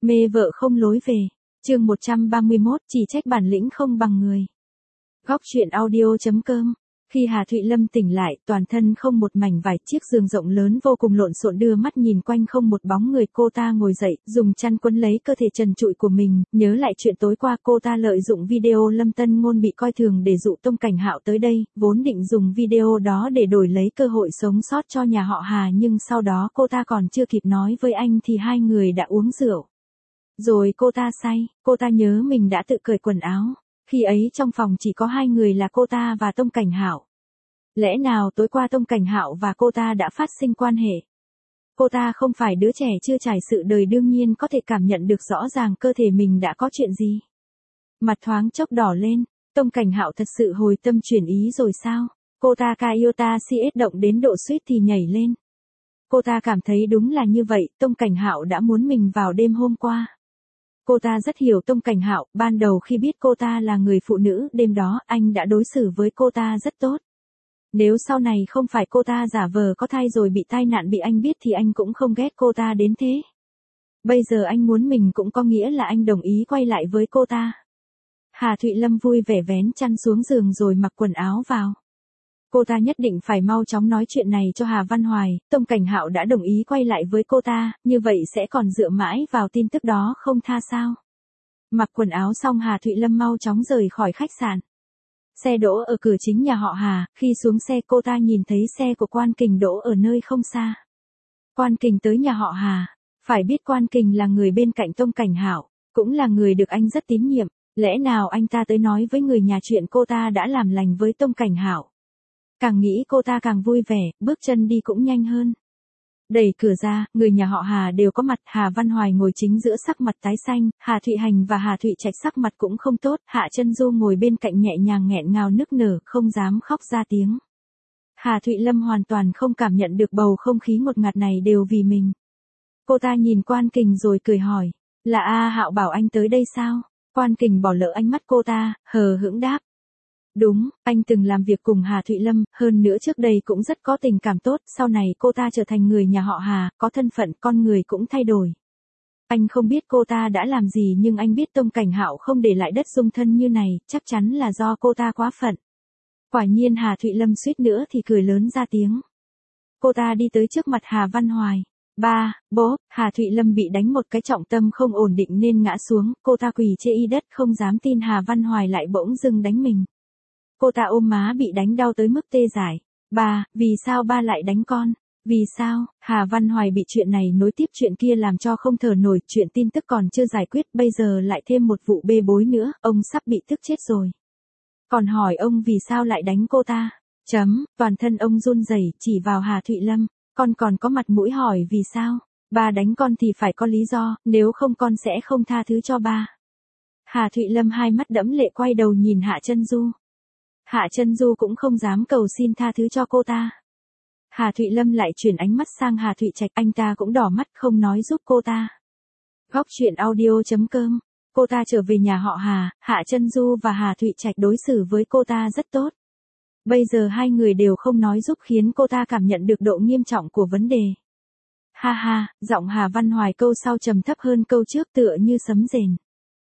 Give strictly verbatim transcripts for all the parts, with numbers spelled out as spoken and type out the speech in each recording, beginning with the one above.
Mê vợ không lối về. Chương một trăm ba mươi mốt, chỉ trách bản lĩnh không bằng người. Góc truyện audio chấm com. Khi Hà Thụy Lâm tỉnh lại, toàn thân không một mảnh vải, chiếc giường rộng lớn vô cùng lộn xộn, đưa mắt nhìn quanh không một bóng người. Cô ta ngồi dậy, dùng chăn quấn lấy cơ thể trần trụi của mình, nhớ lại chuyện tối qua cô ta lợi dụng video Lâm Tân Ngôn bị coi thường để dụ Tông Cảnh Hạo tới đây, vốn định dùng video đó để đổi lấy cơ hội sống sót cho nhà họ Hà, nhưng sau đó cô ta còn chưa kịp nói với anh thì hai người đã uống rượu. Rồi cô ta say, cô ta nhớ mình đã tự cởi quần áo. Khi ấy trong phòng chỉ có hai người là cô ta và Tông Cảnh Hạo. Lẽ nào tối qua Tông Cảnh Hạo và cô ta đã phát sinh quan hệ? Cô ta không phải đứa trẻ chưa trải sự đời, đương nhiên có thể cảm nhận được rõ ràng cơ thể mình đã có chuyện gì. Mặt thoáng chốc đỏ lên, Tông Cảnh Hạo thật sự hồi tâm chuyển ý rồi sao? Cô ta Kaiota xê ét động đến độ suýt thì nhảy lên. Cô ta cảm thấy đúng là như vậy, Tông Cảnh Hạo đã muốn mình vào đêm hôm qua. Cô ta rất hiểu Tông Cảnh Hạo, ban đầu khi biết cô ta là người phụ nữ, đêm đó anh đã đối xử với cô ta rất tốt. Nếu sau này không phải cô ta giả vờ có thai rồi bị tai nạn bị anh biết thì anh cũng không ghét cô ta đến thế. Bây giờ anh muốn mình cũng có nghĩa là anh đồng ý quay lại với cô ta. Hà Thụy Lâm vui vẻ vén chăn xuống giường rồi mặc quần áo vào. Cô ta nhất định phải mau chóng nói chuyện này cho Hà Văn Hoài, Tông Cảnh Hạo đã đồng ý quay lại với cô ta, như vậy sẽ còn dựa mãi vào tin tức đó không tha sao. Mặc quần áo xong Hà Thụy Lâm mau chóng rời khỏi khách sạn. Xe đỗ ở cửa chính nhà họ Hà, khi xuống xe cô ta nhìn thấy xe của Quan Kình đỗ ở nơi không xa. Quan Kình tới nhà họ Hà, phải biết Quan Kình là người bên cạnh Tông Cảnh Hạo, cũng là người được anh rất tín nhiệm, lẽ nào anh ta tới nói với người nhà chuyện cô ta đã làm lành với Tông Cảnh Hạo. Càng nghĩ cô ta càng vui vẻ, bước chân đi cũng nhanh hơn. Đẩy cửa ra, người nhà họ Hà đều có mặt, Hà Văn Hoài ngồi chính giữa sắc mặt tái xanh, Hà Thụy Hành và Hà Thụy Trạch sắc mặt cũng không tốt, Hạ Chân Du ngồi bên cạnh nhẹ nhàng nghẹn ngào nức nở, không dám khóc ra tiếng. Hà Thụy Lâm hoàn toàn không cảm nhận được bầu không khí ngột ngạt này đều vì mình. Cô ta nhìn Quan Kình rồi cười hỏi, là A Hạo bảo anh tới đây sao? Quan Kình bỏ lỡ ánh mắt cô ta, hờ hững đáp. Đúng, anh từng làm việc cùng Hà Thụy Lâm, hơn nữa trước đây cũng rất có tình cảm tốt, sau này cô ta trở thành người nhà họ Hà, có thân phận, con người cũng thay đổi. Anh không biết cô ta đã làm gì nhưng anh biết Tông Cảnh Hạo không để lại đất dung thân như này, chắc chắn là do cô ta quá phận. Quả nhiên Hà Thụy Lâm suýt nữa thì cười lớn ra tiếng. Cô ta đi tới trước mặt Hà Văn Hoài. Ba, bố, Hà Thụy Lâm bị đánh một cái trọng tâm không ổn định nên ngã xuống, cô ta quỳ trên y đất không dám tin Hà Văn Hoài lại bỗng dưng đánh mình. Cô ta ôm má bị đánh đau tới mức tê dại. Ba, vì sao ba lại đánh con? Vì sao? Hà Văn Hoài bị chuyện này nối tiếp chuyện kia làm cho không thở nổi, chuyện tin tức còn chưa giải quyết, bây giờ lại thêm một vụ bê bối nữa, ông sắp bị tức chết rồi. Còn hỏi ông vì sao lại đánh cô ta? Chấm, toàn thân ông run rẩy chỉ vào Hà Thụy Lâm, con còn có mặt mũi hỏi vì sao? Ba đánh con thì phải có lý do, nếu không con sẽ không tha thứ cho ba. Hà Thụy Lâm hai mắt đẫm lệ quay đầu nhìn Hạ Chân Du. Hạ Chân Du cũng không dám cầu xin tha thứ cho cô ta. Hà Thụy Lâm lại chuyển ánh mắt sang Hà Thụy Trạch, anh ta cũng đỏ mắt không nói giúp cô ta. Góc truyện audio chấm com. Cô ta trở về nhà họ Hà, Hạ Chân Du và Hà Thụy Trạch đối xử với cô ta rất tốt. Bây giờ hai người đều không nói giúp khiến cô ta cảm nhận được độ nghiêm trọng của vấn đề. Ha ha, giọng Hà Văn Hoài câu sau trầm thấp hơn câu trước tựa như sấm rền.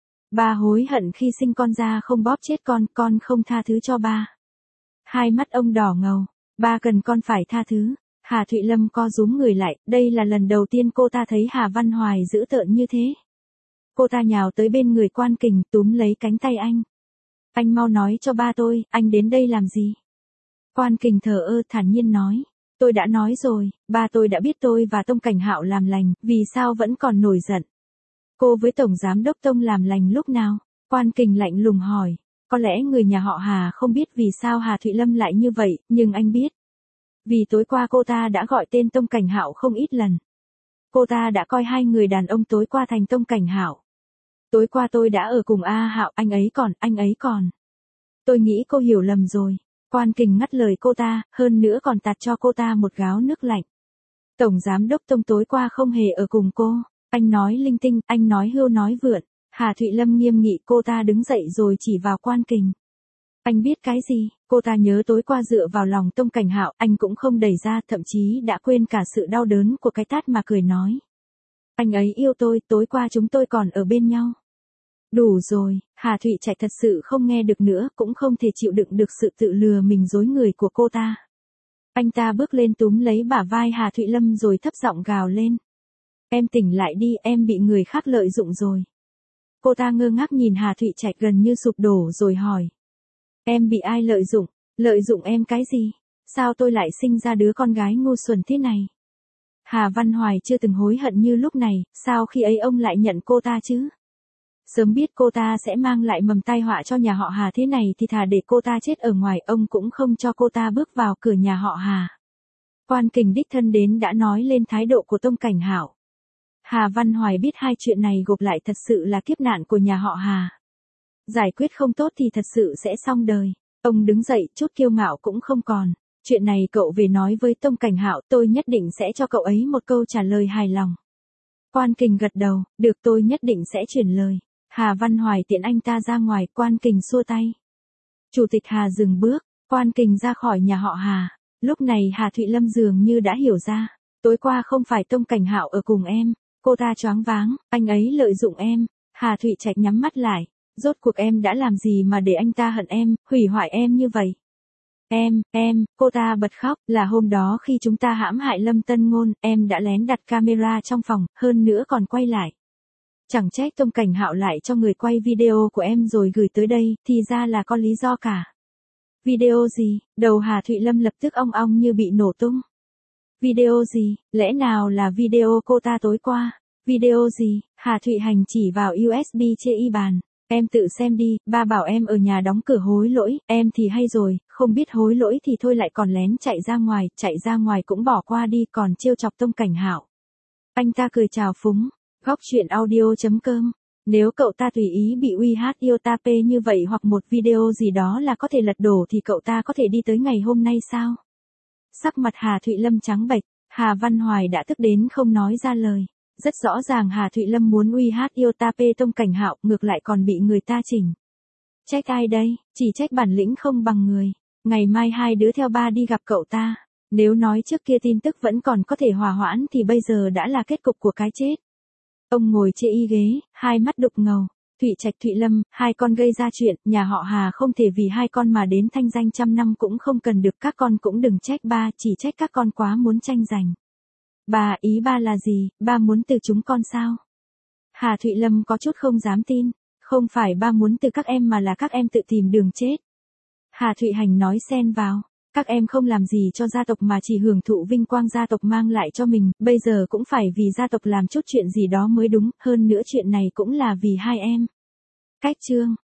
Ba hối hận khi sinh con ra không bóp chết con, con không tha thứ cho ba. Hai mắt ông đỏ ngầu, ba cần con phải tha thứ. Hà Thụy Lâm co rúm người lại, đây là lần đầu tiên cô ta thấy Hà Văn Hoài dữ tợn như thế. Cô ta nhào tới bên người Quan Kình túm lấy cánh tay anh. Anh mau nói cho ba tôi, anh đến đây làm gì? Quan Kình thờ ơ thản nhiên nói, tôi đã nói rồi, ba tôi đã biết tôi và Tông Cảnh Hạo làm lành, vì sao vẫn còn nổi giận? Cô với Tổng Giám Đốc Tông làm lành lúc nào? Quan Kình lạnh lùng hỏi. Có lẽ người nhà họ Hà không biết vì sao Hà Thụy Lâm lại như vậy, nhưng anh biết. Vì tối qua cô ta đã gọi tên Tông Cảnh Hạo không ít lần. Cô ta đã coi hai người đàn ông tối qua thành Tông Cảnh Hạo. Tối qua tôi đã ở cùng A Hạo, anh ấy còn, anh ấy còn. Tôi nghĩ cô hiểu lầm rồi. Quan Kình ngắt lời cô ta, hơn nữa còn tạt cho cô ta một gáo nước lạnh. Tổng Giám Đốc Tông tối qua không hề ở cùng cô. Anh nói linh tinh, anh nói hưu nói vượn. Hà Thụy Lâm nghiêm nghị, cô ta đứng dậy rồi chỉ vào Quan Kình. Anh biết cái gì? Cô ta nhớ tối qua dựa vào lòng Tông Cảnh Hạo, anh cũng không đẩy ra, thậm chí đã quên cả sự đau đớn của cái tát mà cười nói. Anh ấy yêu tôi, tối qua chúng tôi còn ở bên nhau. Đủ rồi, Hà Thụy Trạch thật sự không nghe được nữa, cũng không thể chịu đựng được sự tự lừa mình dối người của cô ta. Anh ta bước lên túm lấy bả vai Hà Thụy Lâm rồi thấp giọng gào lên. Em tỉnh lại đi, em bị người khác lợi dụng rồi. Cô ta ngơ ngác nhìn Hà Thụy Trạch gần như sụp đổ rồi hỏi. Em bị ai lợi dụng? Lợi dụng em cái gì? Sao tôi lại sinh ra đứa con gái ngu xuẩn thế này? Hà Văn Hoài chưa từng hối hận như lúc này, sao khi ấy ông lại nhận cô ta chứ? Sớm biết cô ta sẽ mang lại mầm tai họa cho nhà họ Hà thế này thì thà để cô ta chết ở ngoài, ông cũng không cho cô ta bước vào cửa nhà họ Hà. Quan Kình đích thân đến đã nói lên thái độ của Tông Cảnh Hạo. Hà Văn Hoài biết hai chuyện này gộp lại thật sự là kiếp nạn của nhà họ Hà. Giải quyết không tốt thì thật sự sẽ xong đời. Ông đứng dậy, chút kiêu ngạo cũng không còn. Chuyện này cậu về nói với Tông Cảnh Hạo, tôi nhất định sẽ cho cậu ấy một câu trả lời hài lòng. Quan Kình gật đầu, được, tôi nhất định sẽ chuyển lời. Hà Văn Hoài tiễn anh ta ra ngoài, Quan Kình xua tay. Chủ tịch Hà dừng bước, Quan Kình ra khỏi nhà họ Hà. Lúc này Hà Thụy Lâm dường như đã hiểu ra. Tối qua không phải Tông Cảnh Hạo ở cùng em. Cô ta choáng váng, anh ấy lợi dụng em. Hà Thụy Trạch nhắm mắt lại. Rốt cuộc em đã làm gì mà để anh ta hận em, hủy hoại em như vậy? Em, em, cô ta bật khóc, là hôm đó khi chúng ta hãm hại Lâm Tân Ngôn, em đã lén đặt camera trong phòng, hơn nữa còn quay lại. Chẳng trách Tông Cảnh Hạo lại cho người quay video của em rồi gửi tới đây, thì ra là có lý do cả. Video gì? Đầu Hà Thụy Lâm lập tức ong ong như bị nổ tung. Video gì? Lẽ nào là video cô ta tối qua? Video gì? Hà Thụy Hành chỉ vào u ét bê trên y bàn. Em tự xem đi, ba bảo em ở nhà đóng cửa hối lỗi, em thì hay rồi, không biết hối lỗi thì thôi lại còn lén chạy ra ngoài, chạy ra ngoài cũng bỏ qua đi, còn trêu chọc Tông Cảnh Hạo. Anh ta cười chào phúng. Góc truyện audio chấm com. Nếu cậu ta tùy ý bị uy hát yêu ta pê như vậy hoặc một video gì đó là có thể lật đổ thì cậu ta có thể đi tới ngày hôm nay sao? Sắc mặt Hà Thụy Lâm trắng bệch, Hà Văn Hoài đã tức đến không nói ra lời. Rất rõ ràng Hà Thụy Lâm muốn uy hát yêu ta pê Tông Cảnh Hạo, ngược lại còn bị người ta chỉnh. Trách ai đây? Chỉ trách bản lĩnh không bằng người. Ngày mai hai đứa theo ba đi gặp cậu ta. Nếu nói trước kia tin tức vẫn còn có thể hòa hoãn thì bây giờ đã là kết cục của cái chết. Ông ngồi chê y ghế, hai mắt đục ngầu. Thụy Trạch Thụy Lâm, hai con gây ra chuyện, nhà họ Hà không thể vì hai con mà đến thanh danh trăm năm cũng không cần được, các con cũng đừng trách ba, chỉ trách các con quá muốn tranh giành. Bà, ý ba là gì, ba muốn từ chúng con sao? Hà Thụy Lâm có chút không dám tin, không phải ba muốn từ các em mà là các em tự tìm đường chết. Hà Thụy Hành nói xen vào, các em không làm gì cho gia tộc mà chỉ hưởng thụ vinh quang gia tộc mang lại cho mình, bây giờ cũng phải vì gia tộc làm chút chuyện gì đó mới đúng, hơn nữa chuyện này cũng là vì hai em. Cách chương